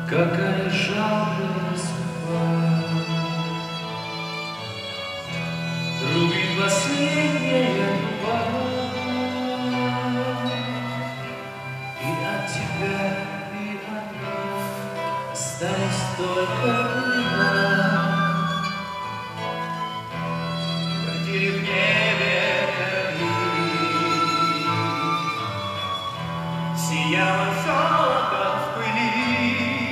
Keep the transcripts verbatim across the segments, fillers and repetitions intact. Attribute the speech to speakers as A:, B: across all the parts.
A: какая жалкая судьба. Рубит последняя труба, и от тебя и от нас остались только имена. Бродили в небе корабли, сияло золото в пыли.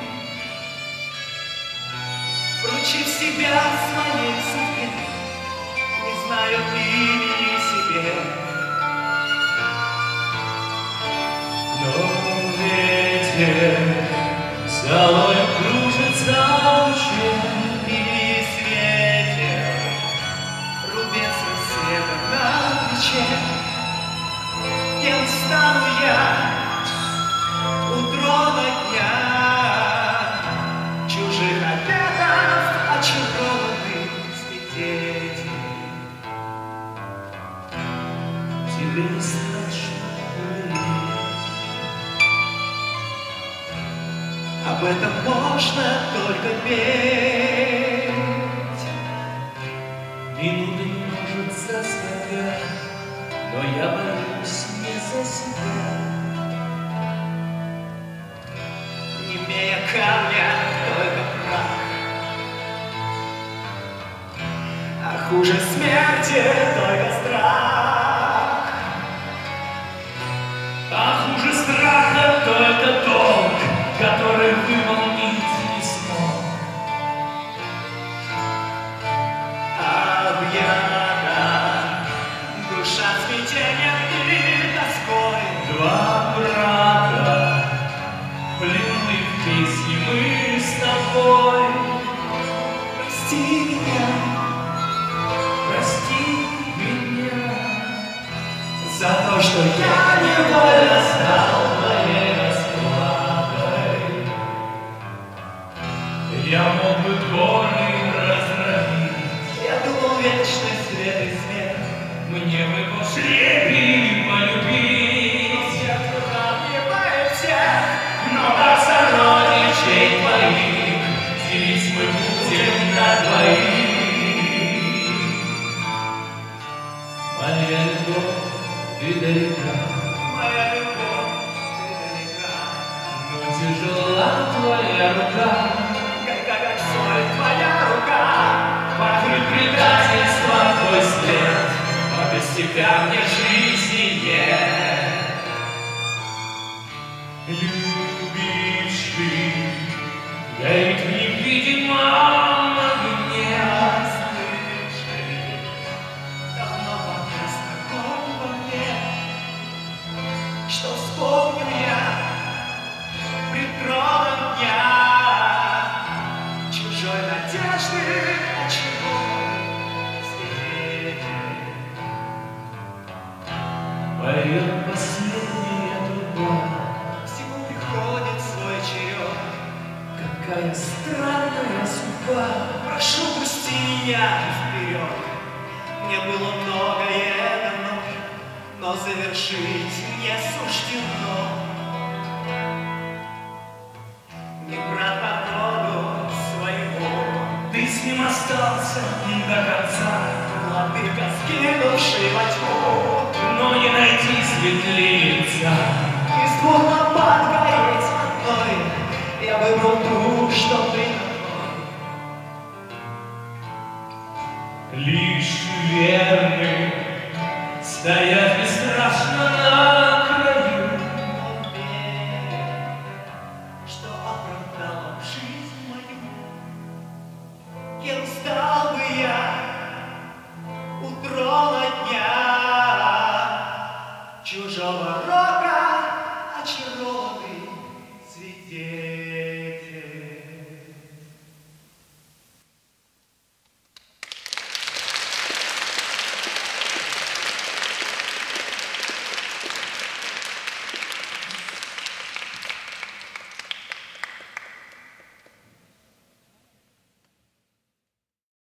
A: Вручив себя своей судьбе, не знаю имени себе, но ветер золой кружится в луче и светит рубец рассвета на плече. Кем стану я у трона дня чужих обетов, очарованных свидетелей? Тебе не страшно умереть, об этом можно только петь. Минуты может заставлять, но я борюсь не за себя. Не имея камня, только прах, а хуже смерти только страх. А хуже страха только долг, который выполнить не смог. Объята душа смятением и тоской. Два брата, пленны в песне мы с тобой. Прости меня, прости меня за то, что я невольно стал твоей расплатой. Я мог бы горы разровить, я думал вечный свет и смех. Мне бы пошли полюбить, я сравниваю всех, но до сородичей твоих делить мы будем на двоих. Моя любовь, ты далека, моя любовь, ты далека, но тяжела твоя рука, как соль твоя рука. Покрыт предательством твой след, но без тебя мне жизни нет. Любивший горит в невидимом огне. Остывший давно погас огонь во мне. Что вспомнил я пред троном дня чужой надежды, очарованный свидетель. Поет последняя труба, всему приходит свой черед. Какая странная судьба, прошу, пусти меня вперед. Мне было многое давно, но завершить не суждено. Не брат по роду своего, ты с ним остался до конца. Владыка, скинувший во тьму, но не найти светлица. Из двух лампад гореть одной, я выбрал ту, что предо мной. Лишь верный стоял